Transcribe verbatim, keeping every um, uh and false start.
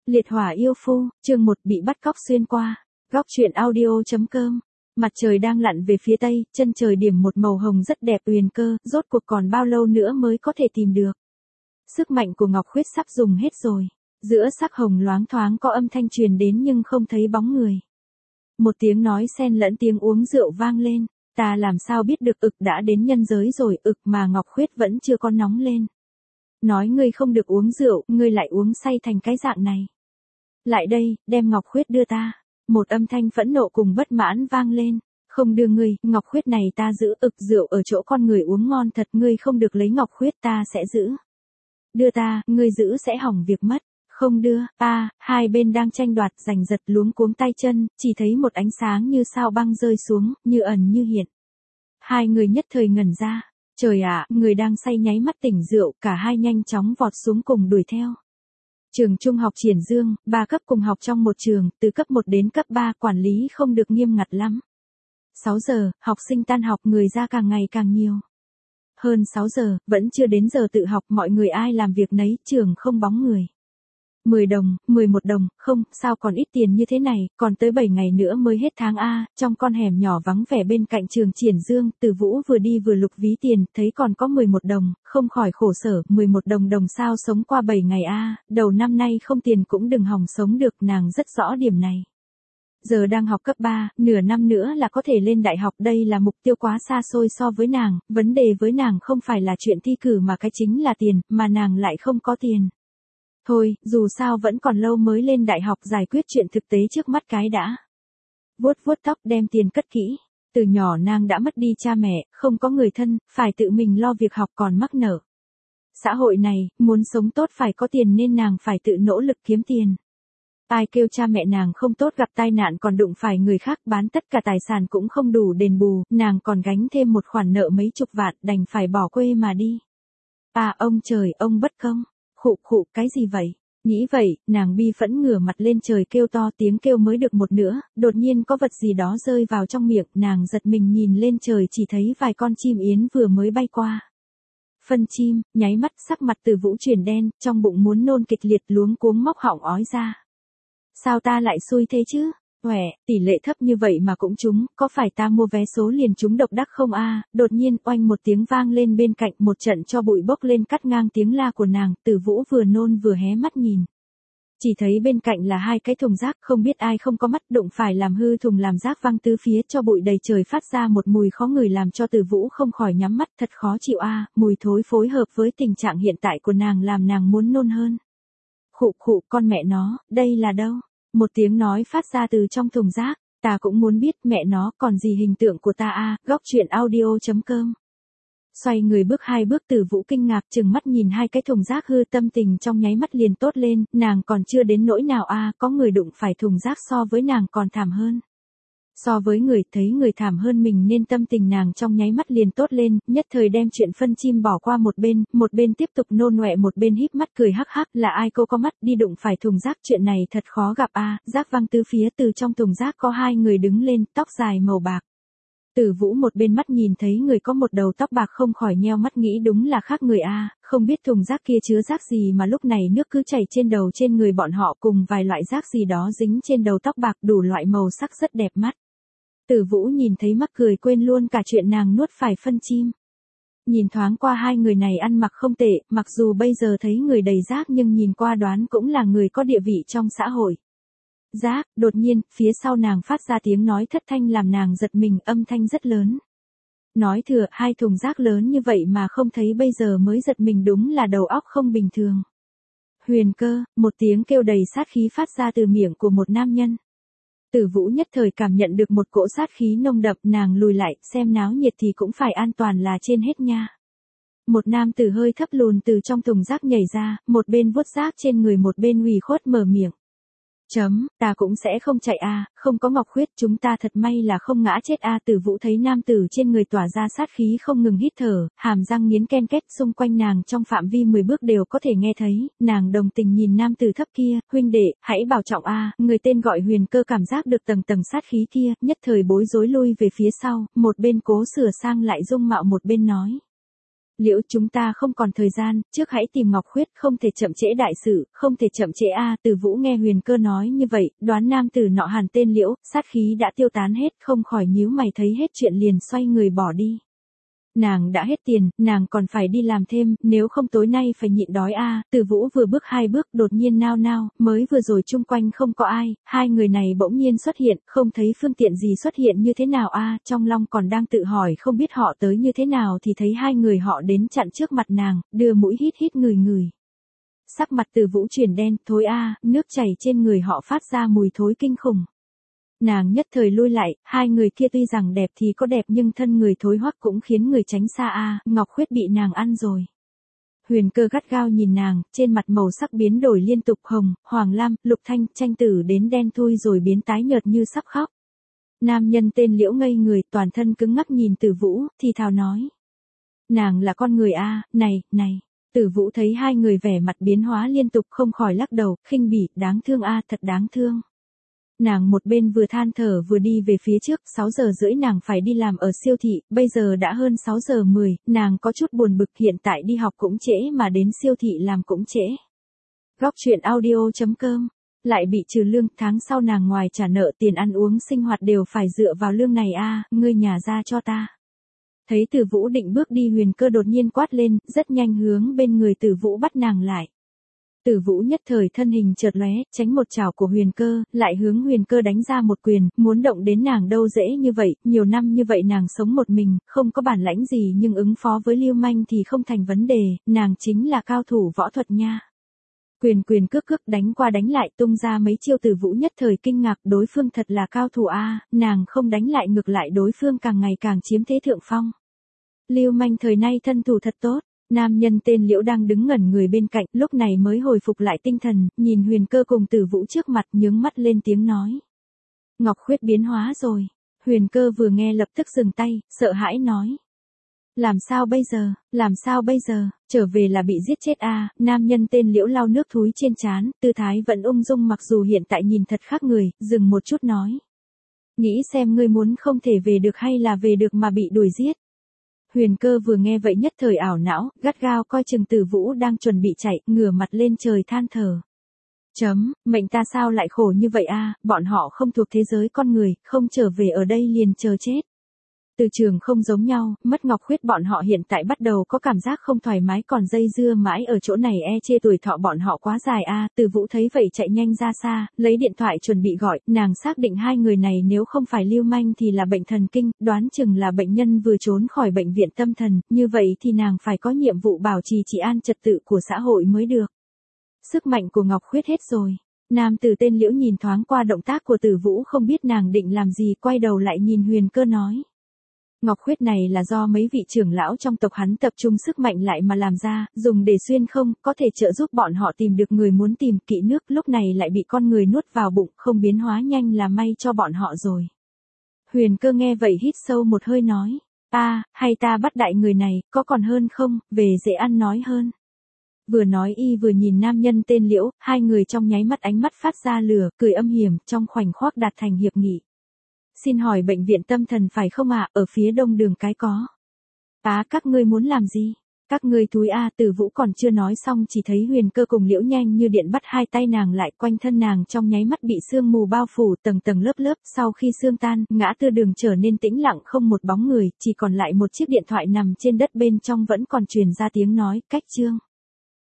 Liệt hỏa yêu phu, chương một bị bắt cóc xuyên qua. Góc truyện audio.com. Mặt trời đang lặn về phía tây, chân trời điểm một màu hồng rất đẹp uyển cơ, rốt cuộc còn bao lâu nữa mới có thể tìm được. Sức mạnh của Ngọc Khuyết sắp dùng hết rồi. Giữa sắc hồng loáng thoáng có âm thanh truyền đến nhưng không thấy bóng người. Một tiếng nói xen lẫn tiếng uống rượu vang lên. Ta làm sao biết được ực đã đến nhân giới rồi, ực mà Ngọc Khuyết vẫn chưa có nóng lên. Nói ngươi không được uống rượu, ngươi lại uống say thành cái dạng này. Lại đây, đem Ngọc Khuyết đưa ta. Một âm thanh phẫn nộ cùng bất mãn vang lên. Không đưa ngươi, Ngọc Khuyết này ta giữ, ực rượu ở chỗ con người uống ngon thật, ngươi không được lấy Ngọc Khuyết ta sẽ giữ. Đưa ta, ngươi giữ sẽ hỏng việc mất. Không đưa, a, hai bên đang tranh đoạt giành giật luống cuống tay chân, chỉ thấy một ánh sáng như sao băng rơi xuống, như ẩn như hiện. Hai người nhất thời ngẩn ra. Trời ạ, người đang say nháy mắt tỉnh rượu, cả hai nhanh chóng vọt xuống cùng đuổi theo. Trường trung học Triển Dương, ba cấp cùng học trong một trường, từ cấp một đến cấp ba quản lý không được nghiêm ngặt lắm. sáu giờ, học sinh tan học người ra càng ngày càng nhiều. Hơn sáu giờ, vẫn chưa đến giờ tự học, mọi người ai làm việc nấy, trường không bóng người. mười đồng, mười một đồng, không, sao còn ít tiền như thế này, còn tới bảy ngày nữa mới hết tháng A, trong con hẻm nhỏ vắng vẻ bên cạnh trường Triển Dương, Từ Vũ vừa đi vừa lục ví tiền, thấy còn có mười một đồng, không khỏi khổ sở, mười một đồng đồng sao sống qua bảy ngày A, đầu năm nay không tiền cũng đừng hòng sống được, nàng rất rõ điểm này. Giờ đang học cấp ba, nửa năm nữa là có thể lên đại học, đây là mục tiêu quá xa xôi so với nàng, vấn đề với nàng không phải là chuyện thi cử mà cái chính là tiền, mà nàng lại không có tiền. Thôi, dù sao vẫn còn lâu mới lên đại học, giải quyết chuyện thực tế trước mắt cái đã. Vuốt vuốt tóc đem tiền cất kỹ. Từ nhỏ nàng đã mất đi cha mẹ, không có người thân, phải tự mình lo việc học còn mắc nợ. Xã hội này, muốn sống tốt phải có tiền nên nàng phải tự nỗ lực kiếm tiền. Ai kêu cha mẹ nàng không tốt gặp tai nạn còn đụng phải người khác, bán tất cả tài sản cũng không đủ đền bù, nàng còn gánh thêm một khoản nợ mấy chục vạn, đành phải bỏ quê mà đi. À ông trời, ông bất công. Khụ khụ, cái gì vậy? Nghĩ vậy, nàng bi phẫn ngửa mặt lên trời kêu to, tiếng kêu mới được một nửa, đột nhiên có vật gì đó rơi vào trong miệng, nàng giật mình nhìn lên trời chỉ thấy vài con chim yến vừa mới bay qua. Phân chim, nháy mắt sắc mặt Từ Vũ chuyển đen, trong bụng muốn nôn kịch liệt luống cuống móc họng ói ra. Sao ta lại xui thế chứ? Huệ, tỷ lệ thấp như vậy mà cũng trúng, có phải ta mua vé số liền trúng độc đắc không a? Đột nhiên oanh một tiếng vang lên bên cạnh, một trận cho bụi bốc lên cắt ngang tiếng la của nàng, Từ Vũ vừa nôn vừa hé mắt nhìn. Chỉ thấy bên cạnh là hai cái thùng rác, không biết ai không có mắt đụng phải làm hư thùng làm rác văng tứ phía, cho bụi đầy trời phát ra một mùi khó ngửi làm cho Từ Vũ không khỏi nhắm mắt, thật khó chịu a, mùi thối phối hợp với tình trạng hiện tại của nàng làm nàng muốn nôn hơn. Khụ khụ, con mẹ nó, đây là đâu? Một tiếng nói phát ra từ trong thùng rác, ta cũng muốn biết mẹ nó còn gì hình tượng của ta a, góc truyện audio.com. Xoay người bước hai bước, Từ Vũ kinh ngạc chừng mắt nhìn hai cái thùng rác hư, tâm tình trong nháy mắt liền tốt lên, nàng còn chưa đến nỗi nào a, có người đụng phải thùng rác so với nàng còn thảm hơn. So với người thấy người thảm hơn mình nên tâm tình nàng trong nháy mắt liền tốt lên, nhất thời đem chuyện phân chim bỏ qua một bên, một bên tiếp tục nôn nọe một bên híp mắt cười hắc hắc, là ai cô có mắt đi đụng phải thùng rác, chuyện này thật khó gặp a, rác văng tứ phía, từ trong thùng rác có hai người đứng lên, tóc dài màu bạc. Từ Vũ một bên mắt nhìn thấy người có một đầu tóc bạc không khỏi nheo mắt nghĩ đúng là khác người a, không biết thùng rác kia chứa rác gì mà lúc này nước cứ chảy trên đầu trên người bọn họ cùng vài loại rác gì đó dính trên đầu tóc bạc đủ loại màu sắc rất đẹp mắt. Từ Vũ nhìn thấy mắc cười quên luôn cả chuyện nàng nuốt phải phân chim. Nhìn thoáng qua hai người này ăn mặc không tệ, mặc dù bây giờ thấy người đầy rác nhưng nhìn qua đoán cũng là người có địa vị trong xã hội. Rác, đột nhiên, phía sau nàng phát ra tiếng nói thất thanh làm nàng giật mình, âm thanh rất lớn. Nói thừa, hai thùng rác lớn như vậy mà không thấy bây giờ mới giật mình, đúng là đầu óc không bình thường. Huyền Cơ, một tiếng kêu đầy sát khí phát ra từ miệng của một nam nhân. Từ Vũ nhất thời cảm nhận được một cỗ sát khí nồng đậm, nàng lùi lại, xem náo nhiệt thì cũng phải an toàn là trên hết nha. Một nam tử hơi thấp lùn từ trong thùng rác nhảy ra, một bên vuốt rác trên người một bên ủy khuất mở miệng. Chấm, ta cũng sẽ không chạy a, không có Ngọc Khuyết, chúng ta thật may là không ngã chết a. Từ Vũ thấy nam tử trên người tỏa ra sát khí không ngừng hít thở, hàm răng nghiến ken két, xung quanh nàng trong phạm vi mười bước đều có thể nghe thấy, nàng đồng tình nhìn nam tử thấp kia, huynh đệ, hãy bảo trọng a. Người tên gọi Huyền Cơ cảm giác được tầng tầng sát khí kia, nhất thời bối rối lui về phía sau, một bên cố sửa sang lại dung mạo một bên nói. Liễu, chúng ta không còn thời gian, trước hãy tìm Ngọc Khuyết, không thể chậm trễ đại sự, không thể chậm trễ a. Từ Vũ nghe Huyền Cơ nói như vậy, đoán nam tử nọ hẳn tên Liễu, sát khí đã tiêu tán hết, không khỏi nhíu mày, thấy hết chuyện liền xoay người bỏ đi. Nàng đã hết tiền, nàng còn phải đi làm thêm, nếu không tối nay phải nhịn đói a. Từ Vũ vừa bước hai bước, đột nhiên nao nao, mới vừa rồi chung quanh không có ai, hai người này bỗng nhiên xuất hiện, không thấy phương tiện gì xuất hiện như thế nào a. Trong lòng còn đang tự hỏi không biết họ tới như thế nào thì thấy hai người họ đến chặn trước mặt nàng, đưa mũi hít hít ngửi ngửi. Sắc mặt Từ Vũ chuyển đen, thối a, nước chảy trên người họ phát ra mùi thối kinh khủng. Nàng nhất thời lui lại, hai người kia tuy rằng đẹp thì có đẹp nhưng thân người thối hoắc cũng khiến người tránh xa a. Ngọc Khuyết bị nàng ăn rồi. Huyền Cơ gắt gao nhìn nàng, trên mặt màu sắc biến đổi liên tục, hồng, hoàng lam, lục thanh, tranh tử đến đen thui rồi biến tái nhợt như sắp khóc. Nam nhân tên Liễu ngây người, toàn thân cứng ngắc nhìn Từ Vũ, thì thào nói: nàng là con người a, này, này. Từ Vũ thấy hai người vẻ mặt biến hóa liên tục không khỏi lắc đầu, khinh bỉ, đáng thương a, thật đáng thương. Nàng một bên vừa than thở vừa đi về phía trước, sáu giờ rưỡi nàng phải đi làm ở siêu thị, bây giờ đã hơn sáu giờ mười, nàng có chút buồn bực, hiện tại đi học cũng trễ mà đến siêu thị làm cũng trễ. Góc truyện audio chấm com, lại bị trừ lương, tháng sau nàng ngoài trả nợ tiền ăn uống sinh hoạt đều phải dựa vào lương này a, ngươi nhà ra cho ta. Thấy Từ Vũ định bước đi, Huyền Cơ đột nhiên quát lên, rất nhanh hướng bên người Từ Vũ bắt nàng lại. Từ Vũ nhất thời thân hình chợt lóe, tránh một chảo của Huyền Cơ, lại hướng Huyền Cơ đánh ra một quyền, muốn động đến nàng đâu dễ như vậy, nhiều năm như vậy nàng sống một mình, không có bản lãnh gì nhưng ứng phó với lưu manh thì không thành vấn đề, nàng chính là cao thủ võ thuật nha. Quyền quyền cước cước đánh qua đánh lại tung ra mấy chiêu, Từ Vũ nhất thời kinh ngạc, đối phương thật là cao thủ a, nàng không đánh lại ngược lại đối phương càng ngày càng chiếm thế thượng phong. Lưu manh thời nay thân thủ thật tốt. Nam nhân tên Liễu đang đứng ngẩn người bên cạnh, lúc này mới hồi phục lại tinh thần, nhìn Huyền Cơ cùng Từ Vũ trước mặt, nhướng mắt lên tiếng nói: Ngọc Khuyết biến hóa rồi. Huyền Cơ vừa nghe lập tức dừng tay, sợ hãi nói: làm sao bây giờ, làm sao bây giờ, trở về là bị giết chết a. Nam nhân tên Liễu lau nước thúi trên trán, tư thái vẫn ung dung mặc dù hiện tại nhìn thật khác người, dừng một chút nói: nghĩ xem ngươi muốn không thể về được hay là về được mà bị đuổi giết. Huyền Cơ vừa nghe vậy nhất thời ảo não, gắt gao coi chừng Từ Vũ đang chuẩn bị chạy, ngửa mặt lên trời than thở. Chấm, mệnh ta sao lại khổ như vậy a, bọn họ không thuộc thế giới con người, không trở về ở đây liền chờ chết. Từ trường không giống nhau, mất Ngọc Khuyết bọn họ hiện tại bắt đầu có cảm giác không thoải mái, còn dây dưa mãi ở chỗ này e chê tuổi thọ bọn họ quá dài a. Từ Vũ thấy vậy chạy nhanh ra xa, lấy điện thoại chuẩn bị gọi, nàng xác định hai người này nếu không phải lưu manh thì là bệnh thần kinh, đoán chừng là bệnh nhân vừa trốn khỏi bệnh viện tâm thần, như vậy thì nàng phải có nhiệm vụ bảo trì trị an trật tự của xã hội mới được. Sức mạnh của Ngọc Khuyết hết rồi. Nam tử tên Liễu nhìn thoáng qua động tác của Từ Vũ không biết nàng định làm gì, quay đầu lại nhìn Huyền Cơ nói: Ngọc Khuyết này là do mấy vị trưởng lão trong tộc hắn tập trung sức mạnh lại mà làm ra, dùng để xuyên không, có thể trợ giúp bọn họ tìm được người muốn tìm. Kỵ nước lúc này lại bị con người nuốt vào bụng, không biến hóa nhanh là may cho bọn họ rồi. Huyền Cơ nghe vậy hít sâu một hơi nói: a, hay ta bắt đại người này, có còn hơn không, về dễ ăn nói hơn. Vừa nói y vừa nhìn nam nhân tên Liễu, hai người trong nháy mắt ánh mắt phát ra lửa, cười âm hiểm, trong khoảnh khắc đạt thành hiệp nghị. Xin hỏi bệnh viện tâm thần phải không ạ, ở phía đông đường cái có. Á, các ngươi muốn làm gì? Các ngươi túi a. Từ Vũ còn chưa nói xong chỉ thấy Huyền Cơ cùng Liễu nhanh như điện bắt hai tay nàng lại, quanh thân nàng trong nháy mắt bị sương mù bao phủ tầng tầng lớp lớp, sau khi sương tan, ngã tư đường trở nên tĩnh lặng không một bóng người, chỉ còn lại một chiếc điện thoại nằm trên đất, bên trong vẫn còn truyền ra tiếng nói, cách chương.